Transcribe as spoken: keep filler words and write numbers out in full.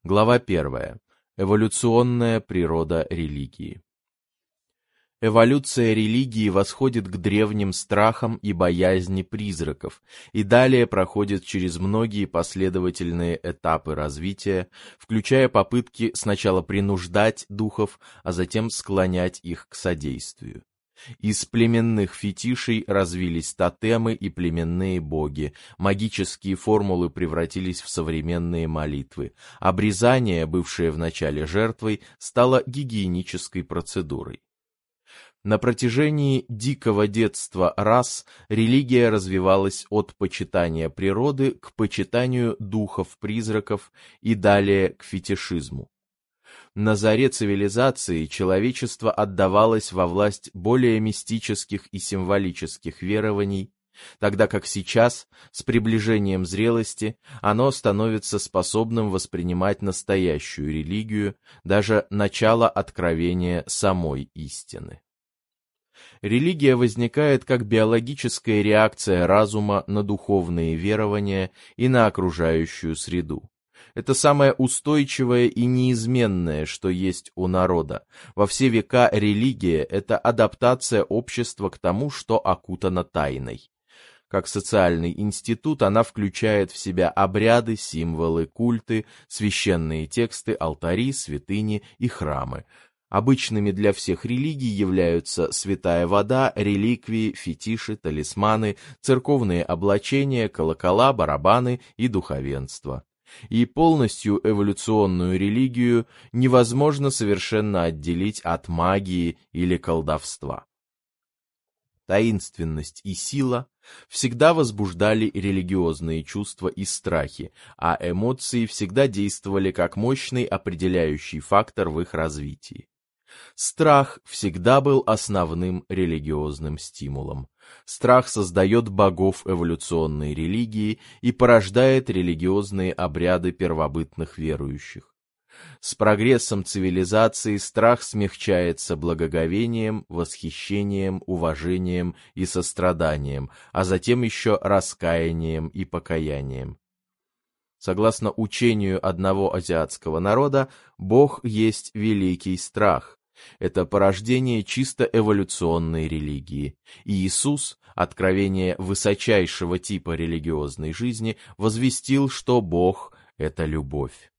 Глава первая. Эволюционная природа религии. Эволюция религии восходит к древним страхам и боязни призраков и далее проходит через многие последовательные этапы развития, включая попытки сначала принуждать духов, а затем склонять их к содействию. Из племенных фетишей развились тотемы и племенные боги, магические формулы превратились в современные молитвы, обрезание, бывшее вначале жертвой, стало гигиенической процедурой. На протяжении дикого детства рас религия развивалась от почитания природы к почитанию духов-призраков и далее к фетишизму. На заре цивилизации человечество отдавалось во власть более мистических и символических верований, тогда как сейчас, с приближением зрелости, оно становится способным воспринимать настоящую религию, даже начало откровения самой истины. Религия возникает как биологическая реакция разума на духовные верования и на окружающую среду. Это самое устойчивое и неизменное, что есть у народа. Во все века религия – это адаптация общества к тому, что окутано тайной. Как социальный институт она включает в себя обряды, символы, культы, священные тексты, алтари, святыни и храмы. Обычными для всех религий являются святая вода, реликвии, фетиши, талисманы, церковные облачения, колокола, барабаны и духовенство. И полностью эволюционную религию невозможно совершенно отделить от магии или колдовства. Таинственность и сила всегда возбуждали религиозные чувства и страхи, а эмоции всегда действовали как мощный определяющий фактор в их развитии. Страх всегда был основным религиозным стимулом. Страх создает богов эволюционной религии и порождает религиозные обряды первобытных верующих. С прогрессом цивилизации страх смягчается благоговением, восхищением, уважением и состраданием, а затем еще раскаянием и покаянием. Согласно учению одного азиатского народа, Бог есть великий страх. Это порождение чисто эволюционной религии. И Иисус, откровение высочайшего типа религиозной жизни, возвестил, что Бог — это любовь.